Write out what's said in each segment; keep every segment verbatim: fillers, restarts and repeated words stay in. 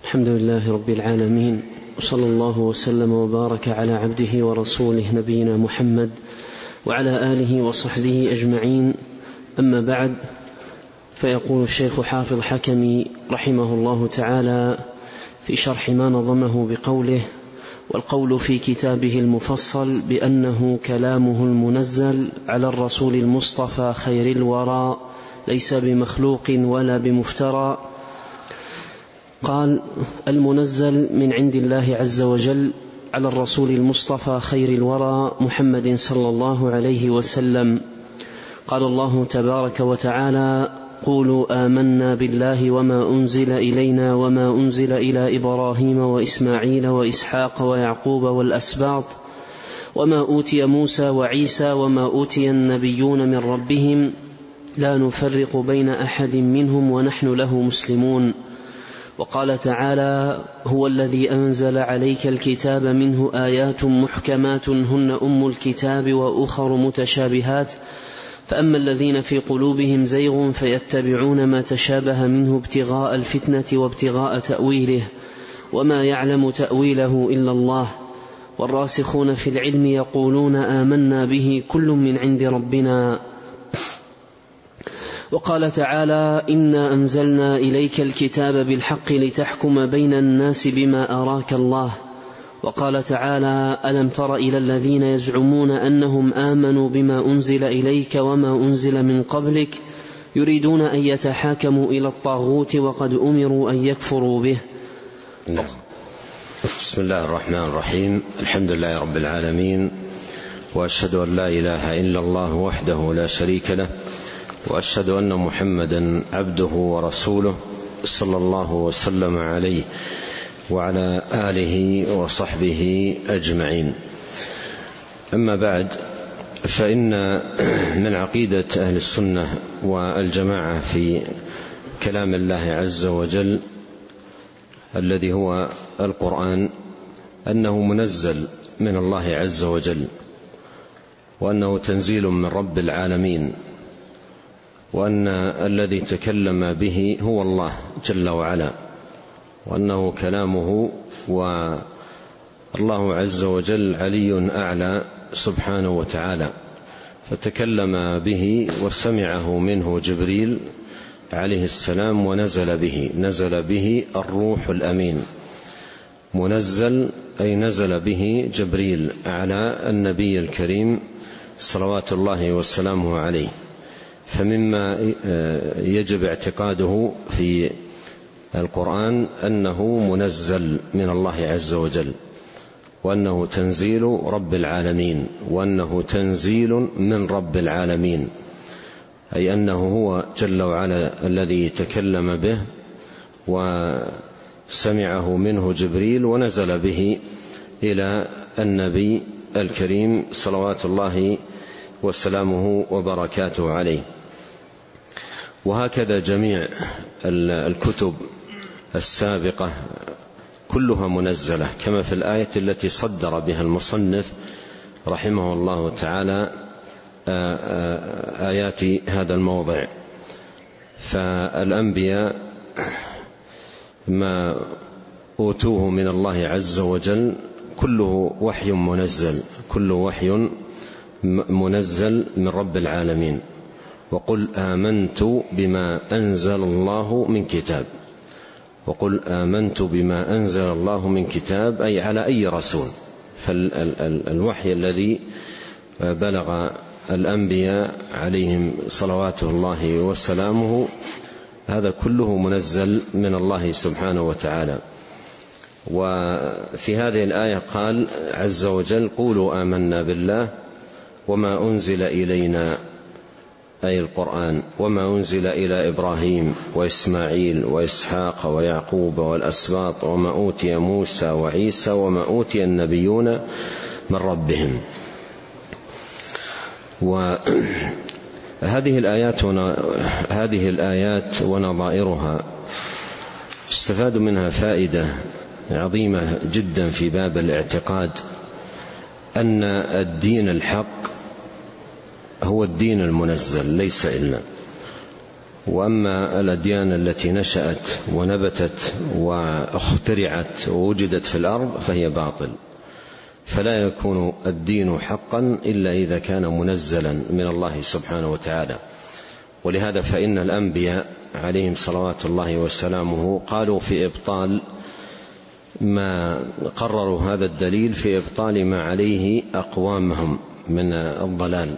الحمد لله رب العالمين، وصلى الله وسلم وبارك على عبده ورسوله نبينا محمد وعلى آله وصحبه أجمعين. أما بعد، فيقول الشيخ حافظ حكمي رحمه الله تعالى في شرح ما نظمه بقوله: والقول في كتابه المفصل بأنه كلامه المنزل على الرسول المصطفى خير الورى ليس بمخلوق ولا بمفترى. قال: المنزل من عند الله عز وجل على الرسول المصطفى خير الورى محمد صلى الله عليه وسلم. قال الله تبارك وتعالى: قولوا آمنا بالله وما أنزل إلينا وما أنزل إلى إبراهيم وإسماعيل وإسحاق ويعقوب والأسباط وما أوتي موسى وعيسى وما أوتي النبيون من ربهم لا نفرق بين أحد منهم ونحن له مسلمون. وقال تعالى: هو الذي أنزل عليك الكتاب منه آيات محكمات هن أم الكتاب وأخر متشابهات فأما الذين في قلوبهم زيغ فيتبعون ما تشابه منه ابتغاء الفتنة وابتغاء تأويله وما يعلم تأويله إلا الله والراسخون في العلم يقولون آمنا به كل من عند ربنا. وقال تعالى: إنا أنزلنا إليك الكتاب بالحق لتحكم بين الناس بما أراك الله. وقال تعالى: ألم تر إلى الذين يزعمون أنهم آمنوا بما أنزل إليك وما أنزل من قبلك يريدون أن يتحاكموا إلى الطاغوت وقد أمروا أن يكفروا به. نعم. بسم الله الرحمن الرحيم. الحمد لله رب العالمين، وأشهد أن لا إله إلا الله وحده لا شريك له، وأشهد أن محمدا عبده ورسوله صلى الله وسلم عليه وعلى آله وصحبه أجمعين. أما بعد، فإن من عقيدة أهل السنة والجماعة في كلام الله عز وجل الذي هو القرآن أنه منزل من الله عز وجل، وأنه تنزيل من رب العالمين، وأن الذي تكلم به هو الله جل وعلا، وأنه كلامه، والله عز وجل علي أعلى سبحانه وتعالى، فتكلم به وسمعه منه جبريل عليه السلام ونزل به نزل به الروح الأمين. منزل أي نزل به جبريل على النبي الكريم صلوات الله وسلامه عليه. فمما يجب اعتقاده في القرآن أنه منزل من الله عز وجل، وأنه تنزيل رب العالمين، وأنه تنزيل من رب العالمين، أي أنه هو جل وعلا الذي تكلم به وسمعه منه جبريل ونزل به إلى النبي الكريم صلوات الله وسلامه وبركاته عليه. وهكذا جميع الكتب السابقة كلها منزلة، كما في الآية التي صدر بها المصنف رحمه الله تعالى آيات هذا الموضع. فالأنبياء ما أوتوه من الله عز وجل كله وحي منزل، كله وحي منزل من رب العالمين. وقل آمنت بما أنزل الله من كتاب، وقل آمنت بما أنزل الله من كتاب أي على أي رسول. فالوحي الذي بلغ الأنبياء عليهم صلوات الله وسلامه هذا كله منزل من الله سبحانه وتعالى. وفي هذه الآية قال عز وجل: قولوا آمنا بالله وما أنزل إلينا، أي القرآن، وما أنزل إلى إبراهيم وإسماعيل وإسحاق ويعقوب والأسباط وما أوتي موسى وعيسى وما أوتي النبيون من ربهم. وهذه الآيات هذه الآيات ونظائرها استفاد منها فائدة عظيمة جدا في باب الاعتقاد، أن الدين الحق هو الدين المنزل ليس إلا، وأما الأديان التي نشأت ونبتت واخترعت ووجدت في الأرض فهي باطل، فلا يكون الدين حقا إلا إذا كان منزلا من الله سبحانه وتعالى. ولهذا فإن الأنبياء عليهم صلوات الله وسلامه قالوا في إبطال ما قرروا هذا الدليل في إبطال ما عليه أقوامهم من الضلال.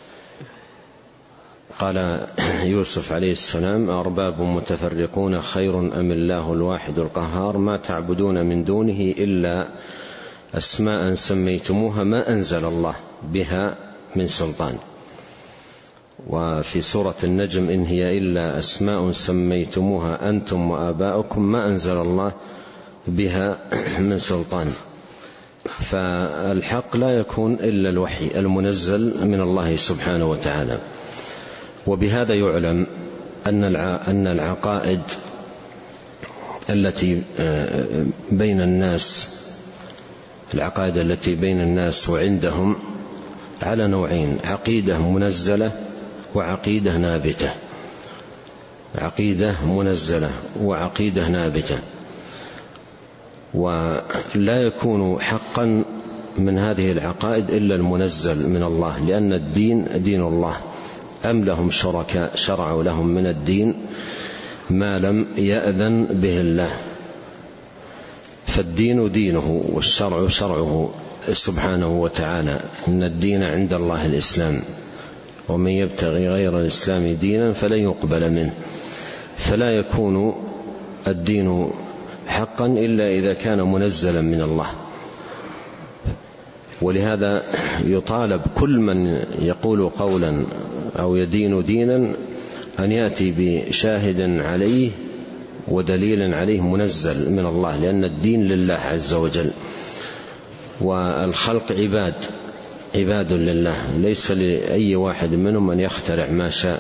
قال يوسف عليه السلام: أرباب متفرقون خير أم الله الواحد القهار ما تعبدون من دونه إلا أسماء سميتموها ما أنزل الله بها من سلطان. وفي سورة النجم: إن هي إلا أسماء سميتموها أنتم وآباؤكم ما أنزل الله بها من سلطان. فالحق لا يكون إلا الوحي المنزل من الله سبحانه وتعالى. وبهذا يعلم أن العقائد التي بين الناس العقائد التي بين الناس وعندهم على نوعين: عقيدة منزلة وعقيدة نابتة. عقيدة منزلة وعقيدة نابتة. ولا يكون حقا من هذه العقائد إلا المنزل من الله، لأن الدين دين الله. أم لهم شركاء شرعوا لهم من الدين ما لم يأذن به الله. فالدين دينه والشرع شرعه سبحانه وتعالى. إن الدين عند الله الإسلام ومن يبتغي غير الإسلام دينا فلن يقبل منه. فلا يكون الدين حقا إلا إذا كان منزلا من الله. ولهذا يطالب كل من يقول قولا أو يدين دينا أن يأتي بشاهد عليه ودليل عليه منزل من الله، لأن الدين لله عز وجل، والخلق عباد عباد لله، ليس لأي واحد منهم أن يخترع ما شاء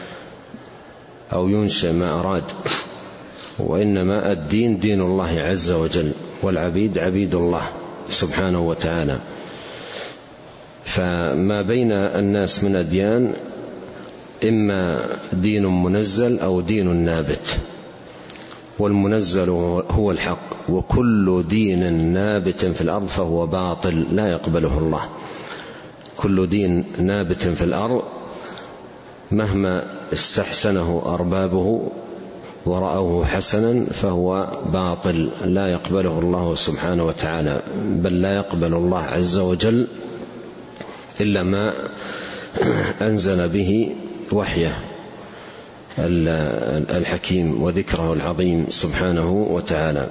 أو ينشئ ما أراد، وإنما الدين دين الله عز وجل، والعبيد عبيد الله سبحانه وتعالى. فما بين الناس من أديان إما دين منزل أو دين نابت، والمنزل هو الحق، وكل دين نابت في الأرض فهو باطل لا يقبله الله. كل دين نابت في الأرض مهما استحسنه أربابه ورأوه حسنا فهو باطل لا يقبله الله سبحانه وتعالى، بل لا يقبل الله عز وجل إلا ما أنزل به وحيه الحكيم وذكره العظيم سبحانه وتعالى.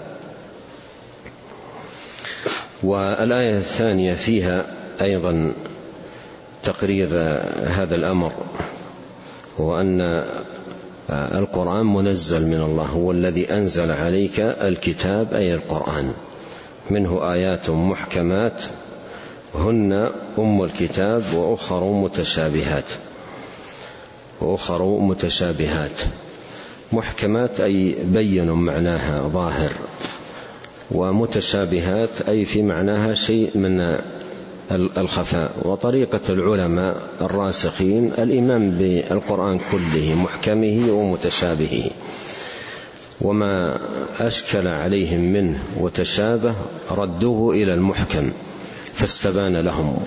والآية الثانية فيها أيضا تقرير هذا الأمر، وأن القرآن منزل من الله، هو الذي أنزل عليك الكتاب أي القرآن، منه آيات محكمات هن أم الكتاب وأخر متشابهات وأخر متشابهات. محكمات أي بين معناها ظاهر، ومتشابهات أي في معناها شيء من الخفاء. وطريقة العلماء الراسخين الإيمان بالقرآن كله محكمه ومتشابهه، وما أشكل عليهم منه وتشابه ردوه إلى المحكم فاستبان لهم.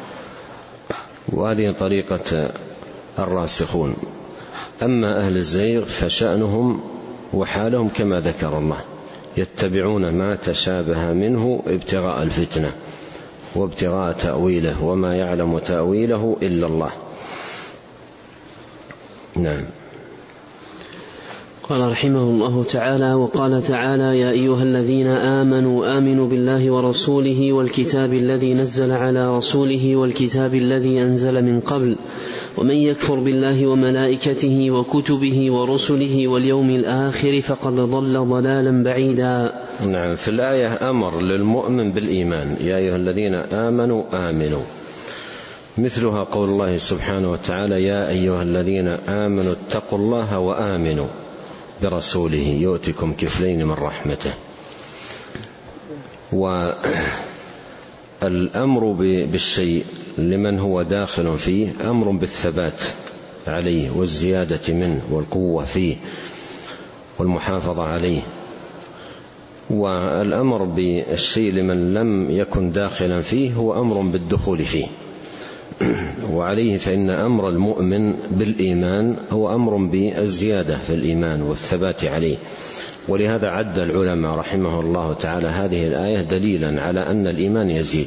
وهذه طريقة الراسخون. أما أهل الزيغ فشأنهم وحالهم كما ذكر الله: يتبعون ما تشابه منه ابتغاء الفتنة وابتغاء تأويله وما يعلم تأويله إلا الله. نعم. قال رحمه الله تعالى: وقال تعالى: يا أيها الذين آمنوا آمنوا بالله ورسوله والكتاب الذي نزل على رسوله والكتاب الذي أنزل من قبل ومن يكفر بالله وملائكته وكتبه ورسله واليوم الآخر فقد ضل ضلالا بعيدا. نعم. في الآية أمر للمؤمن بالإيمان: يا أيها الذين آمنوا آمنوا، مثلها قول الله سبحانه وتعالى: يا أيها الذين آمنوا اتقوا الله وآمنوا برسوله يؤتكم كفلين من رحمته. والأمر بالشيء لمن هو داخل فيه أمر بالثبات عليه والزيادة منه والقوة فيه والمحافظة عليه. والأمر بالشيء لمن لم يكن داخلا فيه هو أمر بالدخول فيه، وعليه فإن أمر المؤمن بالإيمان هو أمر بالزيادة في الإيمان والثبات عليه. ولهذا عد العلماء رحمه الله تعالى هذه الآية دليلا على أن الإيمان يزيد،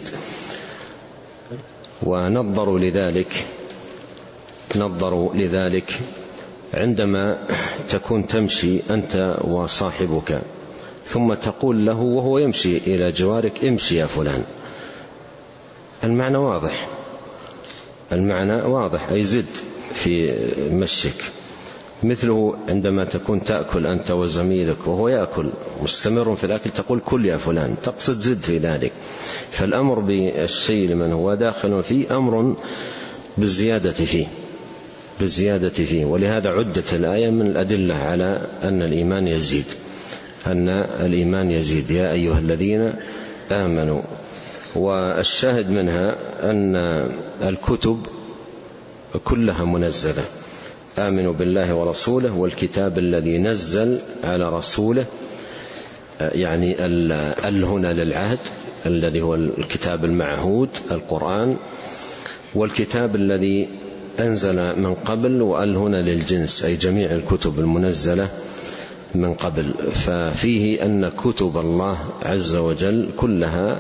ونظروا لذلك نظروا لذلك عندما تكون تمشي أنت وصاحبك ثم تقول له وهو يمشي إلى جوارك امشي يا فلان، المعنى واضح، المعنى واضح أي زد في مشيك. مثله عندما تكون تأكل أنت وزميلك وهو يأكل مستمر في الأكل تقول كل يا فلان، تقصد زد في ذلك. فالأمر بالشيء لمن هو داخل فيه أمر بالزيادة فيه بالزيادة فيه ولهذا عدت الآية من الأدلة على أن الإيمان يزيد، أن الإيمان يزيد يا أيها الذين آمنوا. والشاهد منها أن الكتب كلها منزلة، آمنوا بالله ورسوله والكتاب الذي نزل على رسوله، يعني ال هنا للعهد الذي هو الكتاب المعهود القرآن، والكتاب الذي أنزل من قبل، وال هنا للجنس أي جميع الكتب المنزلة من قبل. ففيه أن كتب الله عز وجل كلها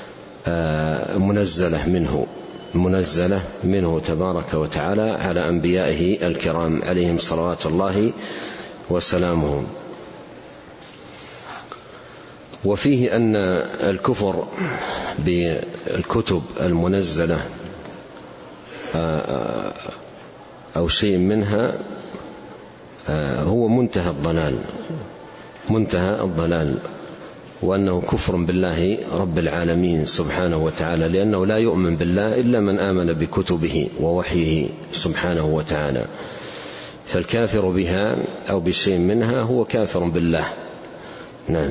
منزلة منه منزلة منه تبارك وتعالى على أنبيائه الكرام عليهم صلوات الله وسلامه. وفيه أن الكفر بالكتب المنزلة أو شيء منها هو منتهى الضلال منتهى الضلال وأنه كفر بالله رب العالمين سبحانه وتعالى، لأنه لا يؤمن بالله إلا من آمن بكتبه ووحيه سبحانه وتعالى. فالكافر بها أو بشيء منها هو كافر بالله. نعم.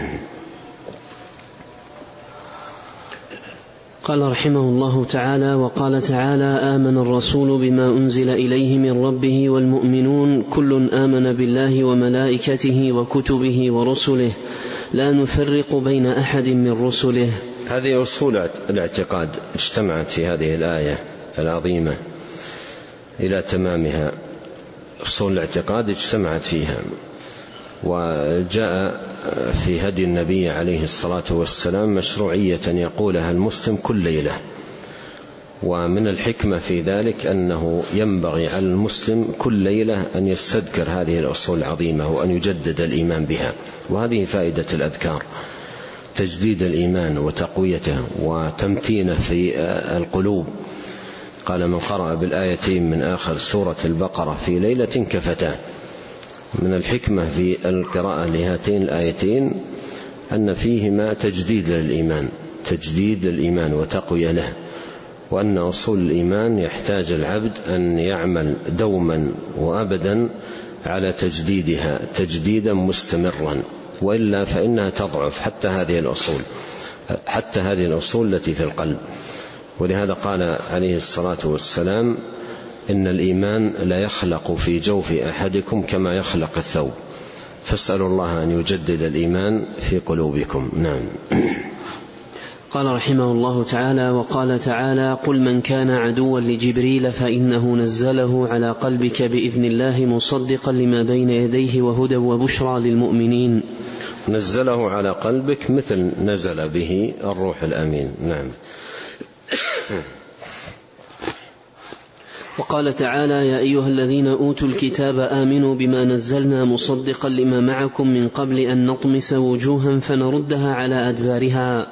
قال رحمه الله تعالى: وقال تعالى: آمن الرسول بما أنزل إليه من ربه والمؤمنون كل آمن بالله وملائكته وكتبه ورسله لا نفرق بين أحد من رسله. هذه أصول الاعتقاد اجتمعت في هذه الآية العظيمة إلى تمامها. أصول الاعتقاد اجتمعت فيها، وجاء في هدي النبي عليه الصلاة والسلام مشروعية يقولها المسلم كل ليلة. ومن الحكمة في ذلك أنه ينبغي على المسلم كل ليلة أن يستذكر هذه الأصول العظيمة وأن يجدد الإيمان بها. وهذه فائدة الأذكار، تجديد الإيمان وتقويته وتمتينه في القلوب. قال: من قرأ بالآيتين من آخر سورة البقرة في ليلة كفتاه. من الحكمة في القراءة لهاتين الآيتين أن فيهما تجديد للإيمان تجديد للإيمان وتقوية له، وأن أصول الإيمان يحتاج العبد أن يعمل دوما وأبدا على تجديدها تجديدا مستمرا، وإلا فإنها تضعف حتى هذه الأصول حتى هذه الأصول التي في القلب. ولهذا قال عليه الصلاة والسلام: إن الإيمان لا يخلق في جوف أحدكم كما يخلق الثوب، فاسألوا الله أن يجدد الإيمان في قلوبكم. نعم. قال رحمه الله تعالى: وقال تعالى: قل من كان عدوا لجبريل فإنه نزله على قلبك بإذن الله مصدقا لما بين يديه وهدى وبشرى للمؤمنين. نزله على قلبك مثل نزل به الروح الأمين. نعم. وقال تعالى: يا أيها الذين أوتوا الكتاب آمنوا بما نزلنا مصدقا لما معكم من قبل أن نطمس وجوها فنردها على أدبارها.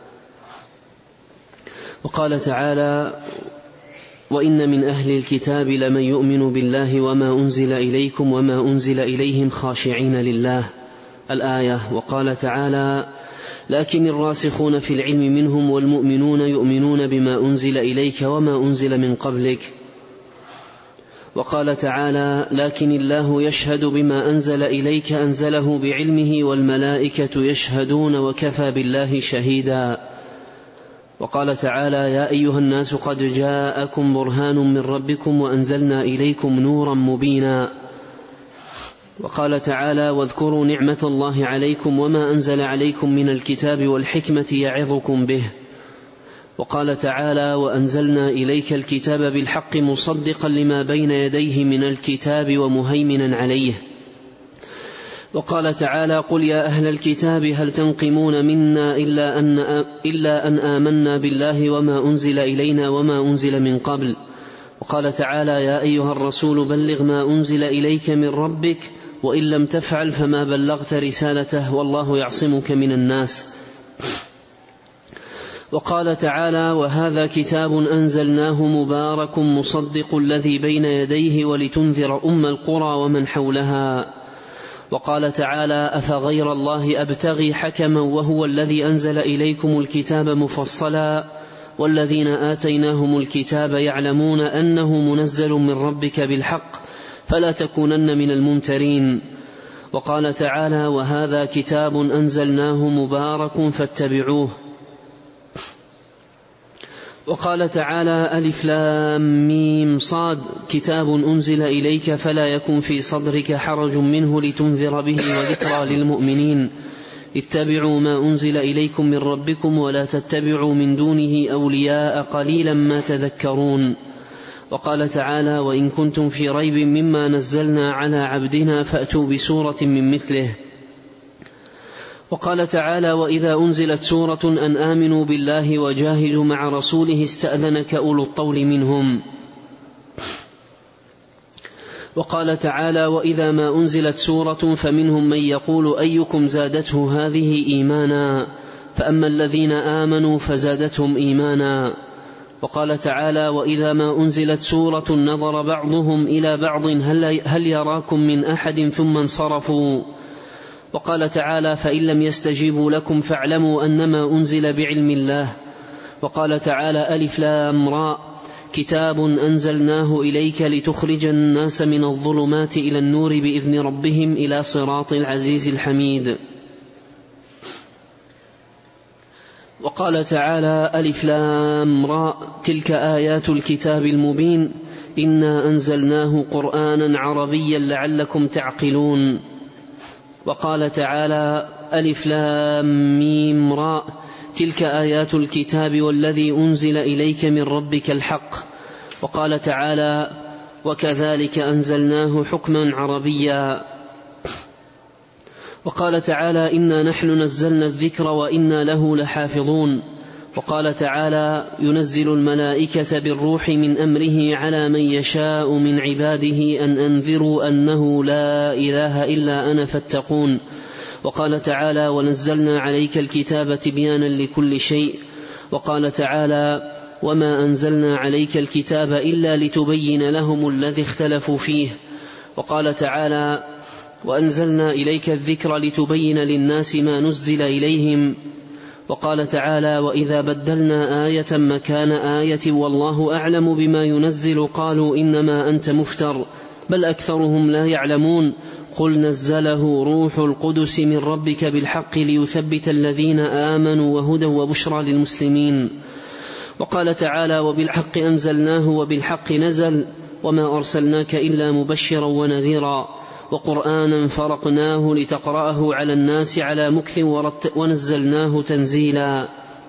وقال تعالى: وإن من أهل الكتاب لمن يؤمن بالله وما أنزل إليكم وما أنزل إليهم خاشعين لله. الآية. وقال تعالى: لكن الراسخون في العلم منهم والمؤمنون يؤمنون بما أنزل إليك وما أنزل من قبلك. وقال تعالى: لكن الله يشهد بما أنزل إليك أنزله بعلمه والملائكة يشهدون وكفى بالله شهيدا. وقال تعالى يا أيها الناس قد جاءكم برهان من ربكم وأنزلنا إليكم نورا مبينا. وقال تعالى واذكروا نعمة الله عليكم وما أنزل عليكم من الكتاب والحكمة يعظكم به. وقال تعالى وأنزلنا إليك الكتاب بالحق مصدقا لما بين يديه من الكتاب ومهيمنا عليه. وقال تعالى قل يا أهل الكتاب هل تنقمون منا إلا أن, إلا أن آمنا بالله وما أنزل إلينا وما أنزل من قبل. وقال تعالى يا أيها الرسول بلغ ما أنزل إليك من ربك وإن لم تفعل فما بلغت رسالته والله يعصمك من الناس. وقال تعالى وهذا كتاب أنزلناه مبارك مصدق الذي بين يديه ولتنذر أم القرى ومن حولها. وقال تعالى أفغير الله أبتغي حكما وهو الذي أنزل إليكم الكتاب مفصلا والذين آتيناهم الكتاب يعلمون أنه منزل من ربك بالحق فلا تكونن من الممترين. وقال تعالى وهذا كتاب أنزلناه مبارك فاتبعوه. وقال تعالى ألف لام ميم صاد كتاب أنزل إليك فلا يكن في صدرك حرج منه لتنذر به وذكرى للمؤمنين اتبعوا ما أنزل إليكم من ربكم ولا تتبعوا من دونه أولياء قليلا ما تذكرون. وقال تعالى وإن كنتم في ريب مما نزلنا على عبدنا فأتوا بسورة من مثله. وقال تعالى وإذا أنزلت سورة أن آمنوا بالله وجاهدوا مع رسوله استأذنك أولو الطول منهم. وقال تعالى وإذا ما أنزلت سورة فمنهم من يقول أيكم زادته هذه إيمانا فأما الذين آمنوا فزادتهم إيمانا. وقال تعالى وإذا ما أنزلت سورة نظر بعضهم إلى بعض هل يراكم من أحد ثم انصرفوا. وقال تعالى فإن لم يستجيبوا لكم فاعلموا أنما أنزل بعلم الله. وقال تعالى ألف لام راء كتاب أنزلناه إليك لتخرج الناس من الظلمات إلى النور بإذن ربهم إلى صراط العزيز الحميد. وقال تعالى ألف لام راء تلك آيات الكتاب المبين إنا أنزلناه قرآنا عربيا لعلكم تعقلون. وقال تعالى ألف لام ميم راء تلك آيات الكتاب والذي أنزل إليك من ربك الحق. وقال تعالى وكذلك أنزلناه حكما عربيا. وقال تعالى إنا نحن نزلنا الذكر وإنا له لحافظون. وقال تعالى ينزل الملائكة بالروح من أمره على من يشاء من عباده أن أنذروا أنه لا إله إلا أنا فاتقون. وقال تعالى ونزلنا عليك الكتاب تبيانا لكل شيء. وقال تعالى وما أنزلنا عليك الكتاب إلا لتبين لهم الذي اختلفوا فيه. وقال تعالى وأنزلنا إليك الذكر لتبين للناس ما نزل إليهم. وقال تعالى وإذا بدلنا آية مكان آية والله أعلم بما ينزل قالوا إنما أنت مفتر بل أكثرهم لا يعلمون قل نزله روح القدس من ربك بالحق ليثبت الذين آمنوا وهدى وبشرى للمسلمين. وقال تعالى وبالحق أنزلناه وبالحق نزل وما أرسلناك إلا مبشرا ونذيرا وقرآنا فرقناه لتقرأه على الناس على مكث ونزلناه تنزيلا.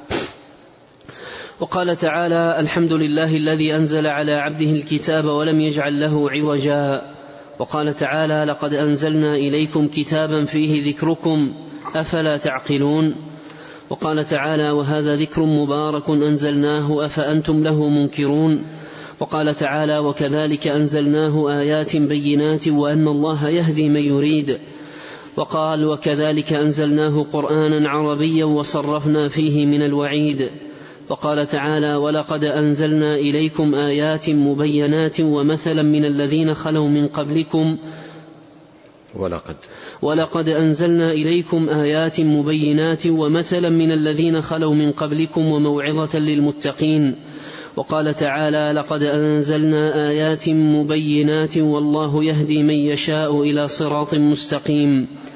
وقال تعالى الحمد لله الذي أنزل على عبده الكتاب ولم يجعل له عوجا. وقال تعالى لقد أنزلنا إليكم كتابا فيه ذكركم أفلا تعقلون. وقال تعالى وهذا ذكر مبارك أنزلناه أفأنتم له منكرون. وقال تعالى وكذلك أنزلناه آيات بينات وأن الله يهدي من يريد. وقال وكذلك أنزلناه قرآنا عربيا وصرفنا فيه من الوعيد. وقال تعالى ولقد أنزلنا إليكم آيات مبينات ومثلا من الذين خلوا من قبلكم ولقد ولقد أنزلنا إليكم آيات مبينات ومثلا من الذين خلوا من قبلكم وموعظة للمتقين. وقال تعالى لقد أنزلنا آيات مبينات والله يهدي من يشاء إلى صراط مستقيم.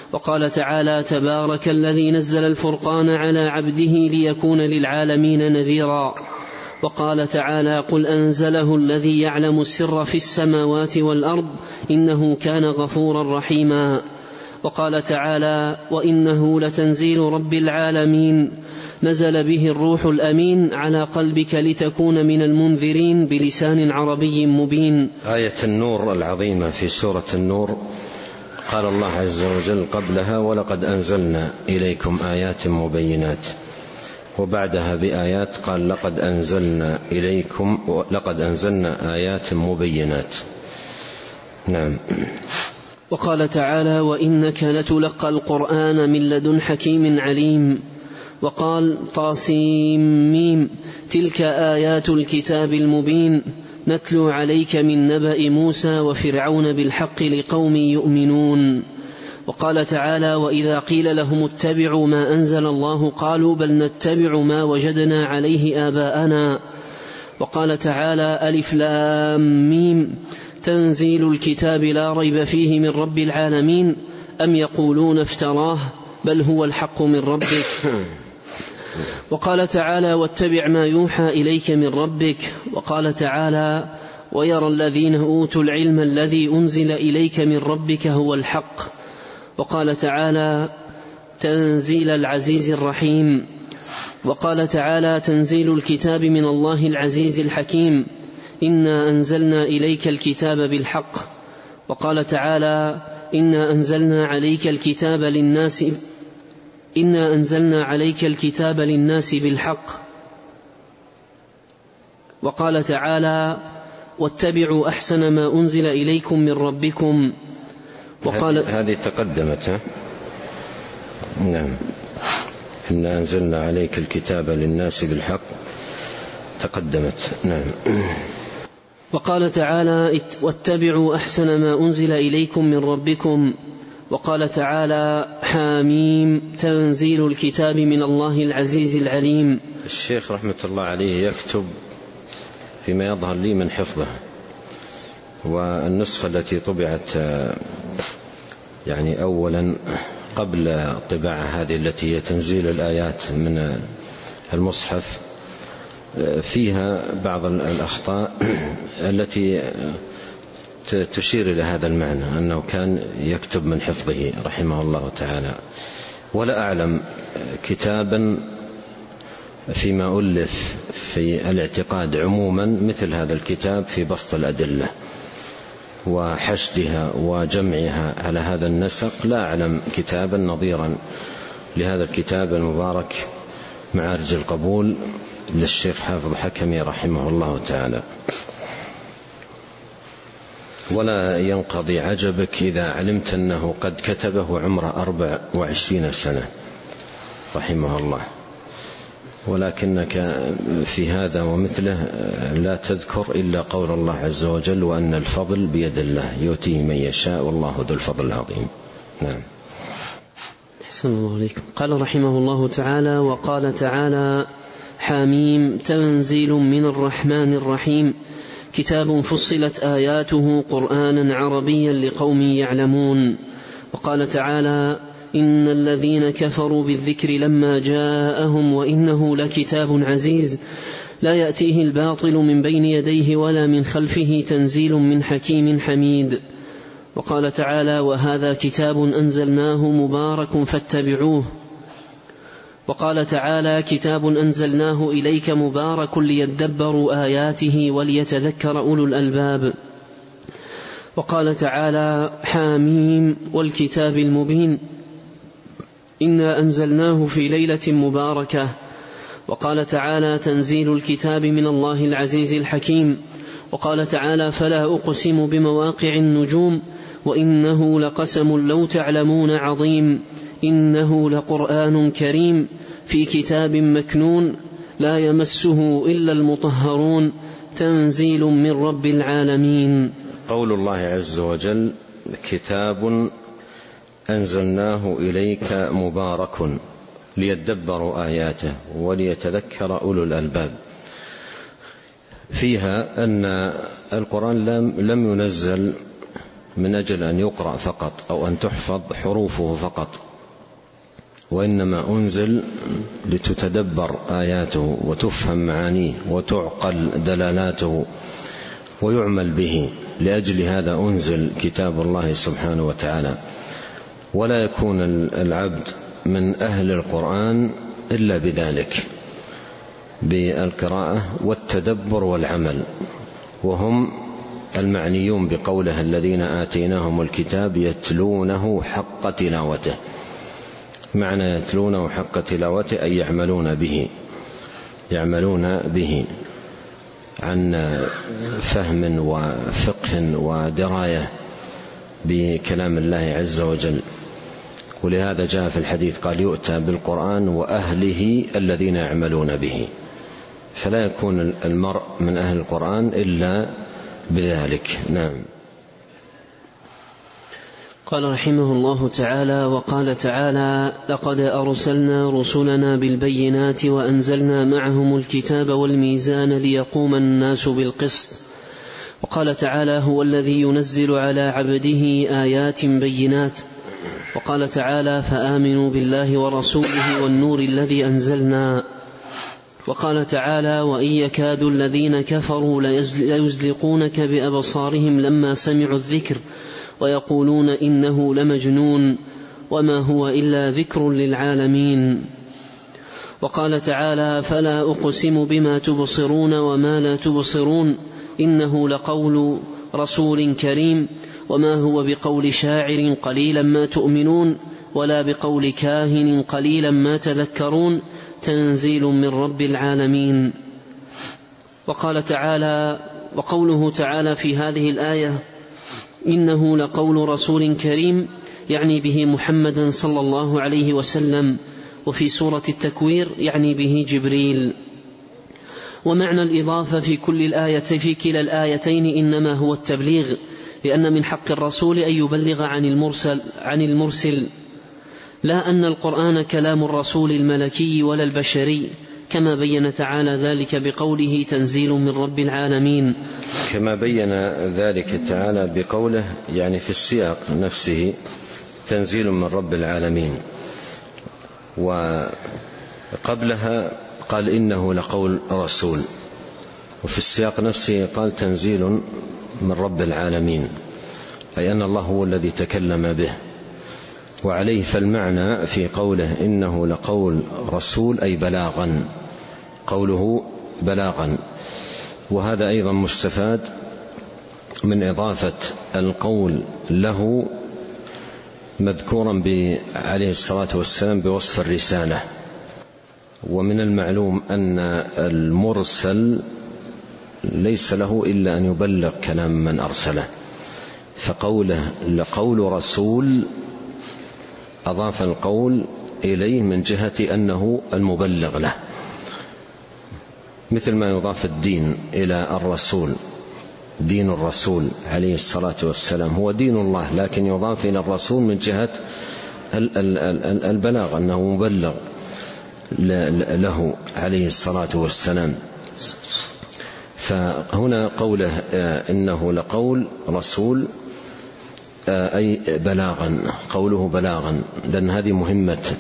وقال تعالى: تبارك الذي نزل الفرقان على عبده ليكون للعالمين نذيرا. وقال تعالى: قل أنزله الذي يعلم السر في السماوات والأرض إنه كان غفورا رحيما. وقال تعالى: وإنه لتنزيل رب العالمين نزل به الروح الأمين على قلبك لتكون من المنذرين بلسان عربي مبين. آية النور العظيمة في سورة النور قال الله عز وجل قبلها: ولقد أنزلنا إليكم آيات مبينات، وبعدها بآيات قال: لقد أنزلنا إليكم لقد أنزلنا آيات مبينات. نعم. وقال تعالى: وإنك لتلقى القرآن من لدن حكيم عليم. وقال: طاسيم ميم تلك آيات الكتاب المبين نتلو عليك من نبأ موسى وفرعون بالحق لقوم يؤمنون. وقال تعالى: وإذا قيل لهم اتبعوا ما أنزل الله قالوا بل نتبع ما وجدنا عليه آباءنا. وقال تعالى: ألف لام ميم تنزيل الكتاب لا ريب فيه من رب العالمين أم يقولون افتراه بل هو الحق من ربك. وقال تعالى: واتبع ما يوحى إليك من ربك. وقال تعالى: ويرى الذين أوتوا العلم الذي أنزل إليك من ربك هو الحق. وقال تعالى: تنزيل العزيز الرحيم. وقال تعالى: تنزيل الكتاب من الله العزيز الحكيم إنا أنزلنا إليك الكتاب بالحق. وقال تعالى: إنا أنزلنا عليك الكتاب للناس إنا أنزلنا عليك الكتاب للناس بالحق. وقال تعالى: واتبعوا أحسن ما أنزل إليكم من ربكم. وقال هذه تقدمت. نعم. إنا أنزلنا عليك الكتاب للناس بالحق تقدمت. نعم. وقال تعالى: واتبعوا أحسن ما أنزل إليكم من ربكم. وقال تعالى: حاميم تنزيل الكتاب من الله العزيز العليم. الشيخ رحمة الله عليه يكتب فيما يظهر لي من حفظه، والنسخة التي طبعت يعني أولا قبل الطباعة هذه التي هي تنزيل الآيات من المصحف فيها بعض الأخطاء التي تشير إلى هذا المعنى، أنه كان يكتب من حفظه رحمه الله تعالى. ولا أعلم كتابا فيما ألف في الاعتقاد عموما مثل هذا الكتاب في بسط الأدلة وحشدها وجمعها على هذا النسق. لا أعلم كتابا نظيرا لهذا الكتاب المبارك معارج القبول للشيخ حافظ حكمي رحمه الله تعالى. ولا ينقضي عجبك إذا علمت أنه قد كتبه عمره أربع وعشرين سنة رحمه الله، ولكنك في هذا ومثله لا تذكر إلا قول الله عز وجل: وأن الفضل بيد الله يؤتيه من يشاء والله ذو الفضل العظيم. نعم. أحسن الله عليكم. قال رحمه الله تعالى: وقال تعالى: حاميم تنزيل من الرحمن الرحيم كتاب فصلت آياته قرآنا عربيا لقوم يعلمون. وقال تعالى: إن الذين كفروا بالذكر لما جاءهم وإنه لكتاب عزيز لا يأتيه الباطل من بين يديه ولا من خلفه تنزيل من حكيم حميد. وقال تعالى: وهذا كتاب أنزلناه مبارك فاتبعوه. وقال تعالى: كتاب أنزلناه إليك مبارك ليدبروا آياته وليتذكر أولو الألباب. وقال تعالى: حاميم والكتاب المبين إنا أنزلناه في ليلة مباركة. وقال تعالى: تنزيل الكتاب من الله العزيز الحكيم. وقال تعالى: فلا أقسم بمواقع النجوم وإنه لقسم لو تعلمون عظيم إنه لقرآن كريم في كتاب مكنون لا يمسه إلا المطهرون تنزيل من رب العالمين. قول الله عز وجل: كتاب أنزلناه إليك مبارك ليدبروا آياته وليتذكر أولو الألباب، فيها أن القرآن لم ينزل من أجل أن يقرأ فقط أو أن تحفظ حروفه فقط، وإنما أنزل لتتدبر آياته وتفهم معانيه وتعقل دلالاته ويعمل به. لأجل هذا أنزل كتاب الله سبحانه وتعالى. ولا يكون العبد من أهل القرآن إلا بذلك، بالقراءة والتدبر والعمل، وهم المعنيون بقوله الذين آتيناهم الكتاب يتلونه حق تلاوته. معنى يتلونه حق تلاوته أي يعملون به، يعملون به عن فهم وفقه ودراية بكلام الله عز وجل. ولهذا جاء في الحديث قال يؤتى بالقرآن وأهله الذين يعملون به. فلا يكون المرء من أهل القرآن إلا بذلك. نعم. قال رحمه الله تعالى: وقال تعالى: لقد أرسلنا رسلنا بالبينات وأنزلنا معهم الكتاب والميزان ليقوم الناس بالقسط. وقال تعالى: هو الذي ينزل على عبده آيات بينات. وقال تعالى: فآمنوا بالله ورسوله والنور الذي أنزلنا. وقال تعالى: وإن يكاد الذين كفروا ليزلقونك بأبصارهم لما سمعوا الذكر ويقولون إنه لمجنون وما هو إلا ذكر للعالمين. وقال تعالى: فلا أقسم بما تبصرون وما لا تبصرون إنه لقول رسول كريم وما هو بقول شاعر قليلا ما تؤمنون ولا بقول كاهن قليلا ما تذكرون تنزيل من رب العالمين. وقال تعالى: وقوله تعالى في هذه الآية إنه لقول رسول كريم يعني به محمدا صلى الله عليه وسلم. وفي سورة التكوير يعني به جبريل. ومعنى الإضافة في كل الآية في كلا الآيتين إنما هو التبليغ، لأن من حق الرسول أن يبلغ عن المرسل, عن المرسل لا أن القرآن كلام الرسول الملكي ولا البشري، كما بين تعالى ذلك بقوله تنزيل من رب العالمين. كما بين ذلك تعالى بقوله يعني في السياق نفسه تنزيل من رب العالمين، وقبلها قال إنه لقول رسول، وفي السياق نفسه قال تنزيل من رب العالمين، أي أن الله هو الذي تكلم به. وعليه فالمعنى في قوله إنه لقول رسول أي بلاغا، قوله بلاغا. وهذا أيضا مستفاد من إضافة القول له مذكورا عليه الصلاة والسلام بوصف الرسالة. ومن المعلوم أن المرسل ليس له إلا أن يبلغ كلام من أرسله، فقوله لقول رسول أضاف القول إليه من جهة أنه المبلغ له، مثل ما يضاف الدين إلى الرسول. دين الرسول عليه الصلاة والسلام هو دين الله، لكن يضاف إلى الرسول من جهة البلاغ، أنه مبلغ له عليه الصلاة والسلام. فهنا قوله إنه لقول رسول أي بلاغا، قوله بلاغا، لأن هذه مهمة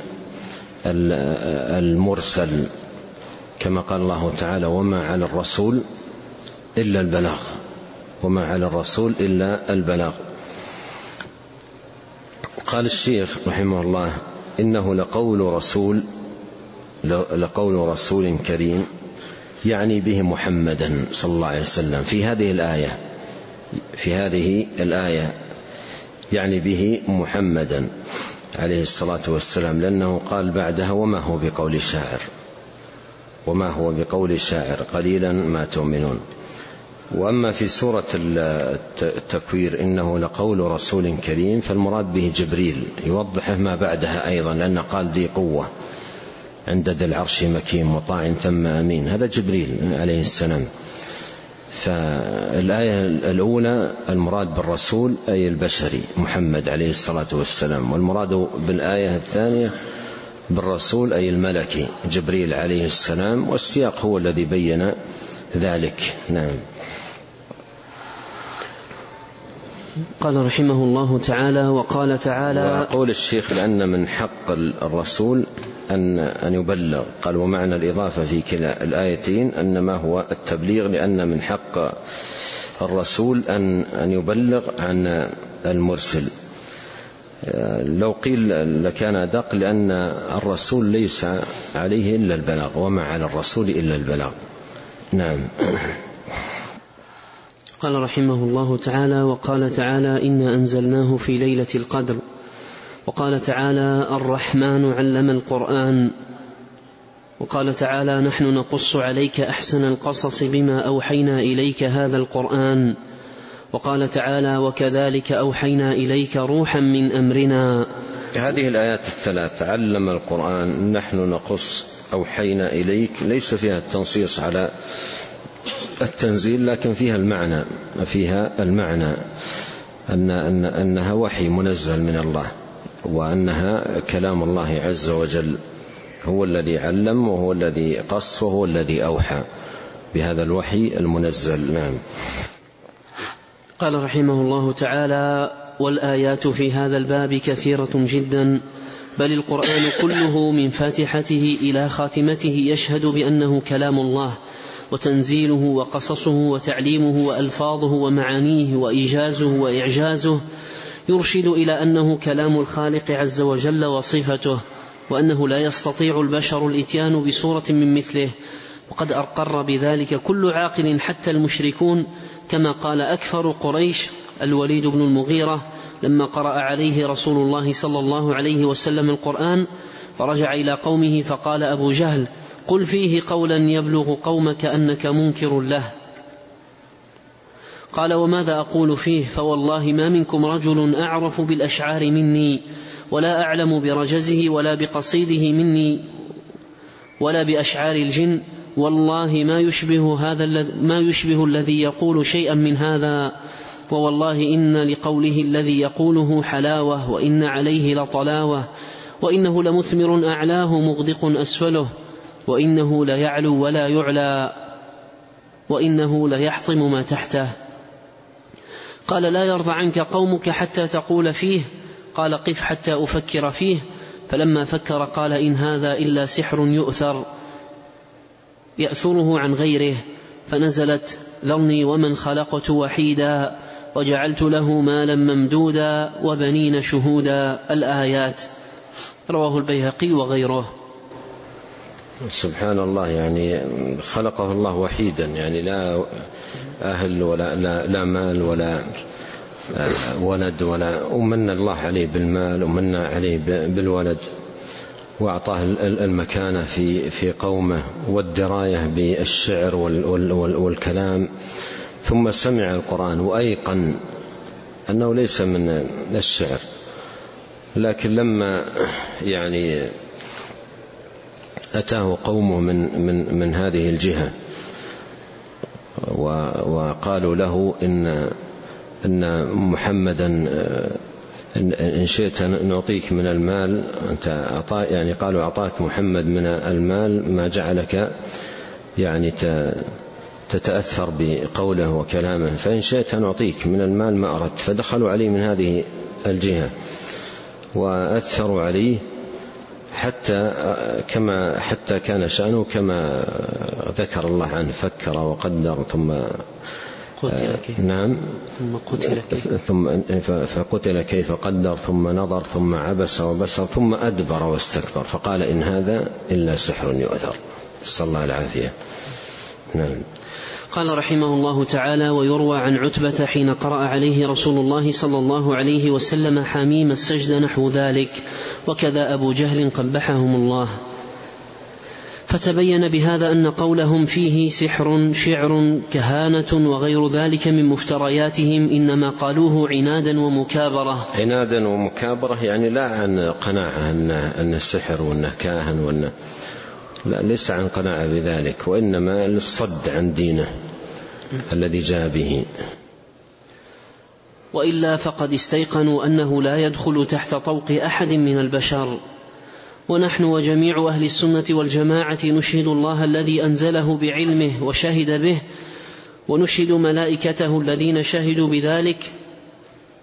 المرسل، كما قال الله تعالى وما على الرسول إلا البلاغ، وما على الرسول إلا البلاغ. قال الشيخ رحمه الله إنه لقول رسول لقول رسول كريم يعني به محمدا صلى الله عليه وسلم. في هذه الآية في هذه الآية يعني به محمدا عليه الصلاة والسلام، لأنه قال بعدها وما هو بقول شاعر، وما هو بقول شاعر قليلا ما تؤمنون. وأما في سورة التكوير إنه لقول رسول كريم فالمراد به جبريل، يوضحه ما بعدها أيضا، لأنه قال ذي قوة عند ذي العرش مكين مطاع ثم أمين، هذا جبريل عليه السلام. فالآية الأولى المراد بالرسول أي البشري محمد عليه الصلاة والسلام، والمراد بالآية الثانية بالرسول أي الملكي جبريل عليه السلام، والسياق هو الذي بين ذلك. نعم. قال رحمه الله تعالى: وقال تعالى. وقول الشيخ لأن من حق الرسول أن أن يبلغ، قال ومعنى الإضافة في كلا الآيتين أنما هو التبليغ، لأن من حق الرسول أن أن يبلغ عن المرسل. لو قيل لكان أدق، لأن الرسول ليس عليه إلا البلاغ، وما على الرسول إلا البلاغ. نعم. قال رحمه الله تعالى: وقال تعالى: إنا أنزلناه في ليلة القدر. وقال تعالى: الرحمن علم القرآن. وقال تعالى: نحن نقص عليك أحسن القصص بما أوحينا إليك هذا القرآن. وقال تعالى: وكذلك أوحينا إليك روحا من أمرنا. هذه الآيات الثلاث: علم القرآن، نحن نقص، أوحينا إليك، ليس فيها التنصيص على التنزيل، لكن فيها المعنى فيها المعنى أن أن أنها وحي منزل من الله، وأنها كلام الله عز وجل، هو الذي علم وهو الذي قص وهو الذي أوحى بهذا الوحي المنزل. نعم. قال رحمه الله تعالى: والآيات في هذا الباب كثيرة جدا، بل القرآن كله من فاتحته إلى خاتمته يشهد بأنه كلام الله، وتنزيله وقصصه وتعليمه وألفاظه ومعانيه وإيجازه وإعجازه يرشد إلى أنه كلام الخالق عز وجل وصفته، وأنه لا يستطيع البشر الإتيان بصورة من مثله. وقد أقر بذلك كل عاقل حتى المشركون، كما قال أكثر قريش الوليد بن المغيرة لما قرأ عليه رسول الله صلى الله عليه وسلم القرآن، فرجع إلى قومه فقال أبو جهل: قل فيه قولا يبلغ قومك أنك منكر له. قال: وماذا أقول فيه؟ فوالله ما منكم رجل أعرف بالأشعار مني، ولا أعلم برجزه ولا بقصيده مني، ولا بأشعار الجن، والله ما يشبه هذا ما يشبه الذي يقول شيئا من هذا، ووالله إن لقوله الذي يقوله حلاوة، وإن عليه لطلاوة، وإنه لمثمر أعلاه مغدق أسفله، وإنه لا يعلو ولا يعلى، وإنه لا يحطم ما تحته. قال: لا يرضى عنك قومك حتى تقول فيه. قال: قف حتى أفكر فيه. فلما فكر قال: إن هذا إلا سحر يؤثر يأثره عن غيره. فنزلت: ذرني ومن خلقت وحيدا وجعلت له مالا ممدودا وبنين شهودا. الآيات. رواه البيهقي وغيره. سبحان الله، يعني خلقه الله وحيدا، يعني لا أهل ولا لا, لا مال ولا ولد، ولا ومن الله عليه بالمال ومن عليه بالولد، وأعطاه المكانة في في قومه والدراية بالشعر والكلام، ثم سمع القرآن وأيقن أنه ليس من الشعر. لكن لما يعني أتاه قومه من من من هذه الجهة وقالوا له إن إن محمدا إن شئت نعطيك من المال، أنت أعطى يعني قالوا أعطاك محمد من المال ما جعلك يعني تتأثر بقوله وكلامه، فإن شئت نعطيك من المال ما أردت. فدخلوا عليه من هذه الجهة وأثروا عليه حتى كما حتى كان شأنه كما ذكر الله عنه: فكر وقدر ثم قتل كيف نعم ثم قتل كيف ثم فقتل كيف قدر ثم نظر ثم عبس وبسر ثم أدبر واستكبر، فقال: إن هذا إلا سحر يؤثر. صلى الله العافية. نعم. قال رحمه الله تعالى: ويروى عن عتبة حين قرأ عليه رسول الله صلى الله عليه وسلم حميم السجد نحو ذلك، وكذا أبو جهل قبحهم الله. فتبين بهذا أن قولهم فيه سحر شعر كهانة وغير ذلك من مفترياتهم إنما قالوه عنادا ومكابرة. عنادا ومكابرة يعني لا عن قناعة أن السحر وأنه كاهن وأنه لا، ليس عن قناعة بذلك، وإنما للصد عن دينه الذي جاء به. وإلا فقد استيقنوا أنه لا يدخل تحت طوق أحد من البشر. ونحن وجميع أهل السنة والجماعة نشهد الله الذي أنزله بعلمه وشهد به، ونشهد ملائكته الذين شهدوا بذلك،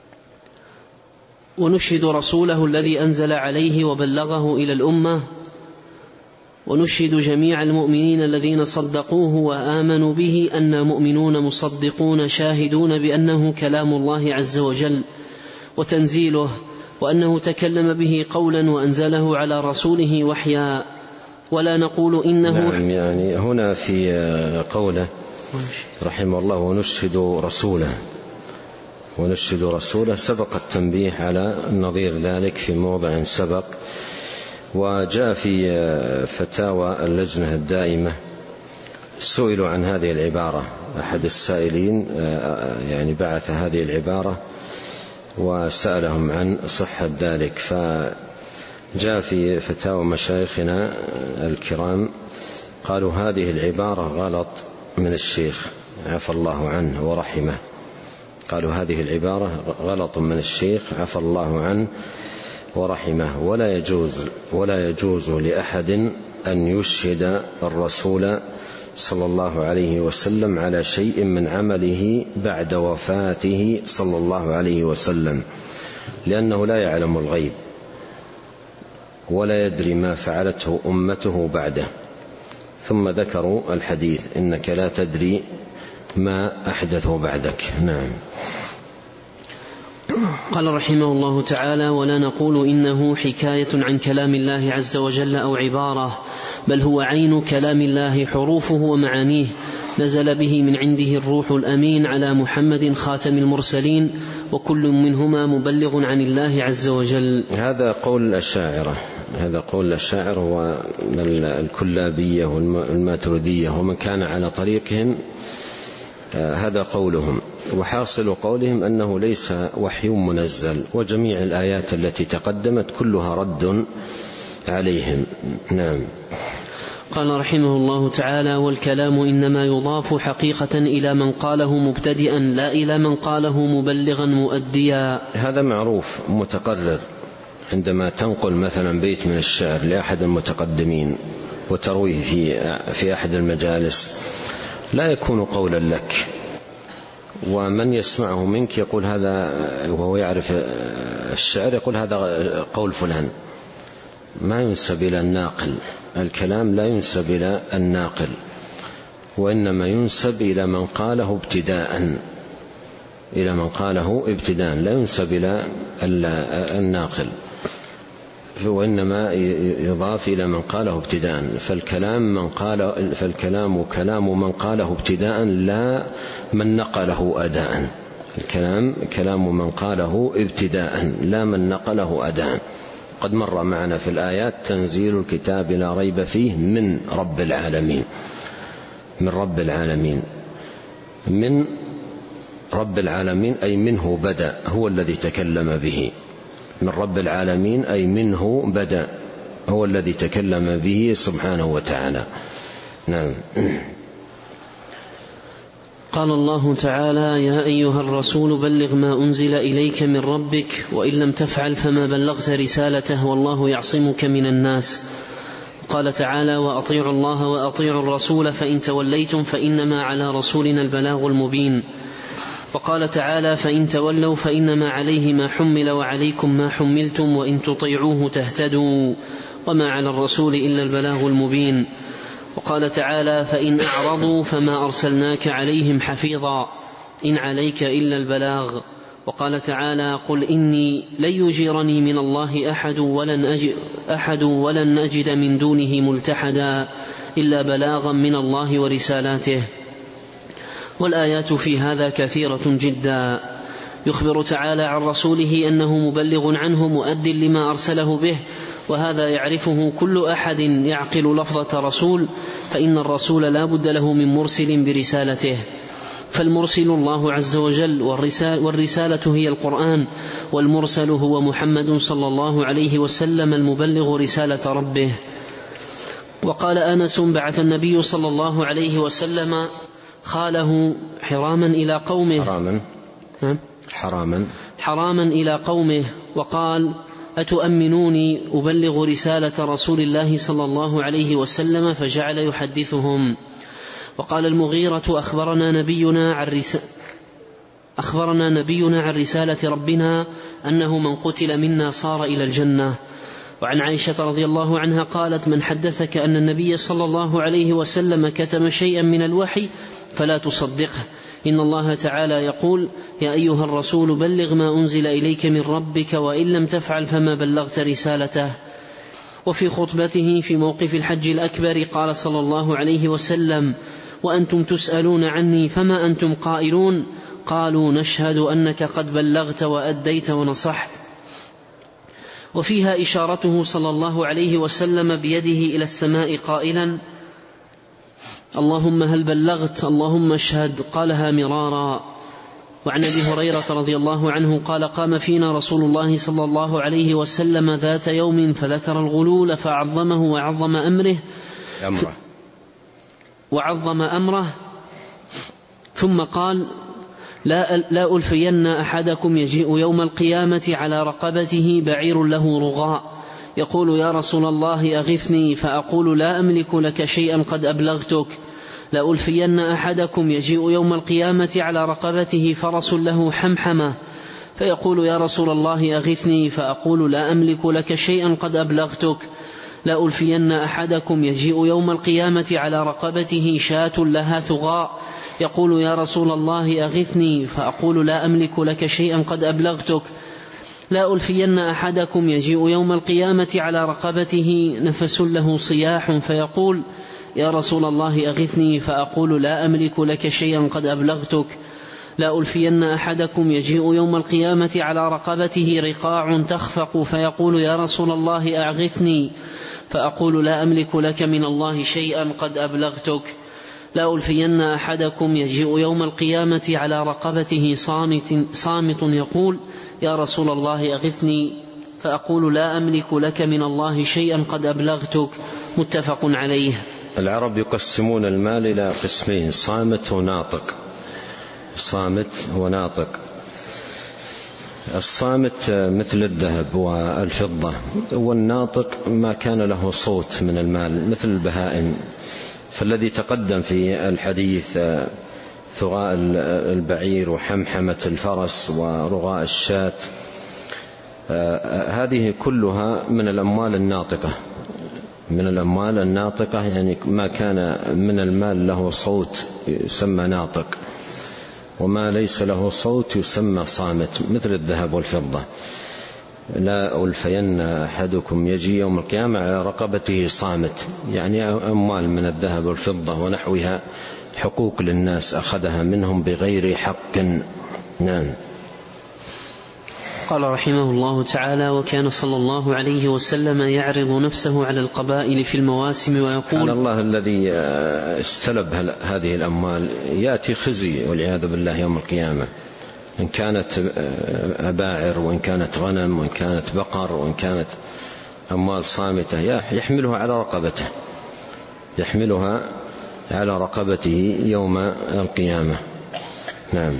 ونشهد رسوله الذي أنزل عليه وبلغه إلى الأمة، ونشهد جميع المؤمنين الذين صدقوه وآمنوا به أن مؤمنون مصدقون شاهدون بأنه كلام الله عز وجل وتنزيله، وأنه تكلم به قولا وأنزله على رسوله وحيا، ولا نقول إنه نعم. يعني هنا في قوله رحمه الله ونشهد رسوله ونشهد رسوله سبق التنبيه على نظير ذلك في موضع سبق، وجاء في فتاوى اللجنة الدائمة سئلوا عن هذه العبارة، أحد السائلين يعني بعث هذه العبارة وسألهم عن صحة ذلك، فجاء في فتاوى مشايخنا الكرام قالوا هذه العبارة غلط من الشيخ عفى الله عنه ورحمه، قالوا هذه العبارة غلط من الشيخ عفى الله عنه ورحمه، ولا يجوز ولا يجوز لأحد أن يشهد الرسول صلى الله عليه وسلم على شيء من عمله بعد وفاته صلى الله عليه وسلم، لأنه لا يعلم الغيب ولا يدري ما فعلته أمته بعده. ثم ذكروا الحديث إنك لا تدري ما أحدثه بعدك. نعم. قال رحمه الله تعالى: ولا نقول إنه حكاية عن كلام الله عز وجل أو عبارة، بل هو عين كلام الله حروفه ومعانيه، نزل به من عنده الروح الأمين على محمد خاتم المرسلين، وكل منهما مبلغ عن الله عز وجل. هذا قول الأشاعرة، هذا قول الأشاعرة والكلابية والماتريدية ومن كان على طريقهم، هذا قولهم. وحاصل قولهم أنه ليس وحي منزل، وجميع الآيات التي تقدمت كلها رد عليهم. نعم. قال رحمه الله تعالى: والكلام إنما يضاف حقيقة إلى من قاله مبتدئا لا إلى من قاله مبلغا مؤديا. هذا معروف متقرر، عندما تنقل مثلا بيت من الشعر لأحد المتقدمين وترويه في في أحد المجالس لا يكون قولا لك، ومن يسمعه منك يقول هذا، وهو يعرف الشعر يقول هذا قول فلان، ما ينسب إلى الناقل. الكلام لا ينسب إلى الناقل، وإنما ينسب إلى من قاله ابتداء، إلى من قاله ابتداء، لا ينسب إلى الناقل، وإنما يضاف إلى من قاله ابتداء. فالكلام من قال فالكلام كلام من قاله ابتداء لا من نقله أداء. الكلام كلام من قاله ابتداء لا من نقله أداء. قد مر معنا في الآيات تنزيل الكتاب لا ريب فيه من رب العالمين، من رب العالمين، من رب العالمين أي منه بدأ، هو الذي تكلم به. من رب العالمين أي منه بدأ، هو الذي تكلم به سبحانه وتعالى. نعم. قال الله تعالى: يا أيها الرسول بلغ ما أنزل إليك من ربك، وإن لم تفعل فما بلغت رسالته والله يعصمك من الناس. قال تعالى: وأطيعوا الله وأطيعوا الرسول فإن توليتم فإنما على رسولنا البلاغ المبين. وقال تعالى: فإن تولوا فإنما عليه ما حمل وعليكم ما حملتم وإن تطيعوه تهتدوا وما على الرسول إلا البلاغ المبين. وقال تعالى: فإن أعرضوا فما أرسلناك عليهم حفيظا إن عليك إلا البلاغ. وقال تعالى: قل إني لن يجيرني من الله أحد ولن أجد, أحد ولن أجد من دونه ملتحدا إلا بلاغا من الله ورسالاته. والآيات في هذا كثيرة جدا. يخبر تعالى عن رسوله أنه مبلغ عنه مؤد لما أرسله به، وهذا يعرفه كل أحد يعقل لفظة رسول، فإن الرسول لا بد له من مرسل برسالته، فالمرسل الله عز وجل، والرسالة هي القرآن، والمرسل هو محمد صلى الله عليه وسلم المبلغ رسالة ربه. وقال أنس: بعث النبي صلى الله عليه وسلم خاله حراما إلى قومه حراما حراما حراما إلى قومه وقال: أتؤمنوني أبلغ رسالة رسول الله صلى الله عليه وسلم؟ فجعل يحدثهم. وقال المغيرة: أخبرنا نبينا عن رسالة أخبرنا نبينا عن رسالة ربنا أنه من قتل منا صار إلى الجنة. وعن عائشة رضي الله عنها قالت: من حدثك أن النبي صلى الله عليه وسلم كتم شيئا من الوحي فلا تصدقه، إن الله تعالى يقول: يا أيها الرسول بلغ ما أنزل إليك من ربك وإن لم تفعل فما بلغت رسالته. وفي خطبته في موقف الحج الأكبر قال صلى الله عليه وسلم: وأنتم تسألون عني فما أنتم قائلون؟ قالوا: نشهد أنك قد بلغت وأديت ونصحت. وفيها إشارته صلى الله عليه وسلم بيده إلى السماء قائلا: اللهم هل بلغت؟ اللهم اشهد. قالها مرارا. وعن أبي هريرة رضي الله عنه قال: قام فينا رسول الله صلى الله عليه وسلم ذات يوم فذكر الغلول فعظمه وعظم أمره أمره وعظم أمره ثم قال: لا, لا ألفين أحدكم يجيء يوم القيامة على رقبته بعير له رغاء يقول: يا رسول الله أغثني، فأقول: لا أملك لك شيئا قد أبلغتك. لألفين أحدكم يجيء يوم القيامة على رقبته فرس له حمحمة فيقول: يا رسول الله أغثني، فأقول: لا أملك لك شيئا قد أبلغتك. لألفين أحدكم يجيء يوم القيامة على رقبته شاة لها ثغاء يقول: يا رسول الله أغثني، فأقول: لا أملك لك شيئا قد أبلغتك. لا ألفين أحدكم يجيء يوم القيامة على رقبته نفس له صياح فيقول: يا رسول الله أغثني، فأقول: لا أملك لك شيئا قد أبلغتك. لا ألفين أحدكم يجيء يوم القيامة على رقبته رقاع تخفق فيقول: يا رسول الله أغثني، فأقول: لا أملك لك من الله شيئا قد أبلغتك. لا ألفين أحدكم يجيء يوم القيامة على رقبته صامت, صامت يقول: يا رسول الله أغثني، فأقول: لا أملك لك من الله شيئا قد أبلغتك. متفق عليه. العرب يقسمون المال إلى قسمين: صامت وناطق. صامت وناطق. الصامت مثل الذهب والفضة، والناطق ما كان له صوت من المال مثل البهائم. فالذي تقدم في الحديث ثغاء البعير وحمحمة الفرس ورغاء الشاة، هذه كلها من الأموال الناطقة. من الأموال الناطقة يعني ما كان من المال له صوت يسمى ناطق، وما ليس له صوت يسمى صامت مثل الذهب والفضة. لا ألفين أحدكم يجي يوم القيامة على رقبته صامت، يعني أموال من الذهب والفضة ونحوها، حقوق للناس أخذها منهم بغير حق. نعم. قال رحمه الله تعالى: وكان صلى الله عليه وسلم يعرض نفسه على القبائل في المواسم ويقول: على الله الذي استلب هذه الأموال يأتي خزي والعياذ بالله يوم القيامة، إن كانت أباعر وإن كانت غنم وإن كانت بقر وإن كانت أموال صامتة يحملها على رقبته يحملها على رقبته يوم القيامة. نعم.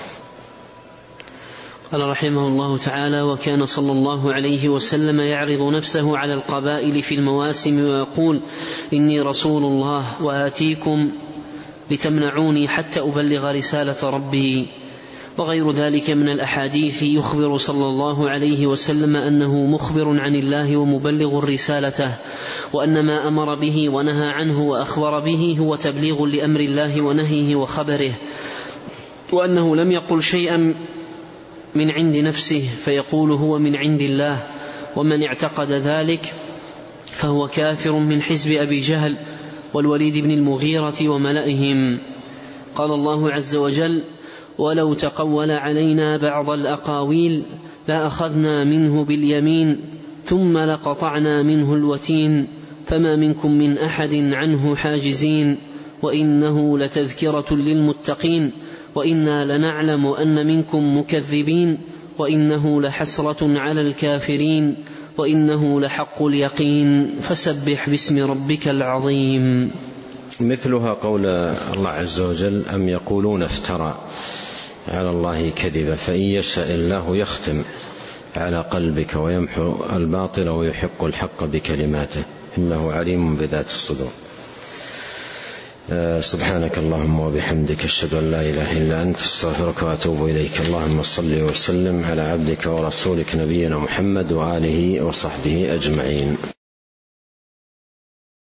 قال رحمه الله تعالى: وكان صلى الله عليه وسلم يعرض نفسه على القبائل في المواسم ويقول: إني رسول الله وآتيكم لتمنعوني حتى أبلغ رسالة ربي. وغير ذلك من الأحاديث يخبر صلى الله عليه وسلم أنه مخبر عن الله ومبلغ رسالته، وأن ما أمر به ونهى عنه وأخبر به هو تبليغ لأمر الله ونهيه وخبره، وأنه لم يقل شيئا من عند نفسه فيقول هو من عند الله. ومن اعتقد ذلك فهو كافر من حزب أبي جهل والوليد بن المغيرة وملئهم. قال الله عز وجل: ولو تقول علينا بعض الأقاويل لأخذنا منه باليمين ثم لقطعنا منه الوتين فما منكم من أحد عنه حاجزين وإنه لتذكرة للمتقين وإنا لنعلم أن منكم مكذبين وإنه لحسرة على الكافرين وإنه لحق اليقين فسبح باسم ربك العظيم. مثلها قول الله عز وجل: أم يقولون افترى على الله كذبا فإن يشاء الله يختم على قلبك ويمحو الباطل ويحق الحق بكلماته إنه عليم بذات الصدور. سبحانك اللهم وبحمدك أشهد أن لا إله إلا أنت أستغفرك وأتوب إليك. اللهم صل وسلم على عبدك ورسولك نبينا محمد وآله وصحبه أجمعين.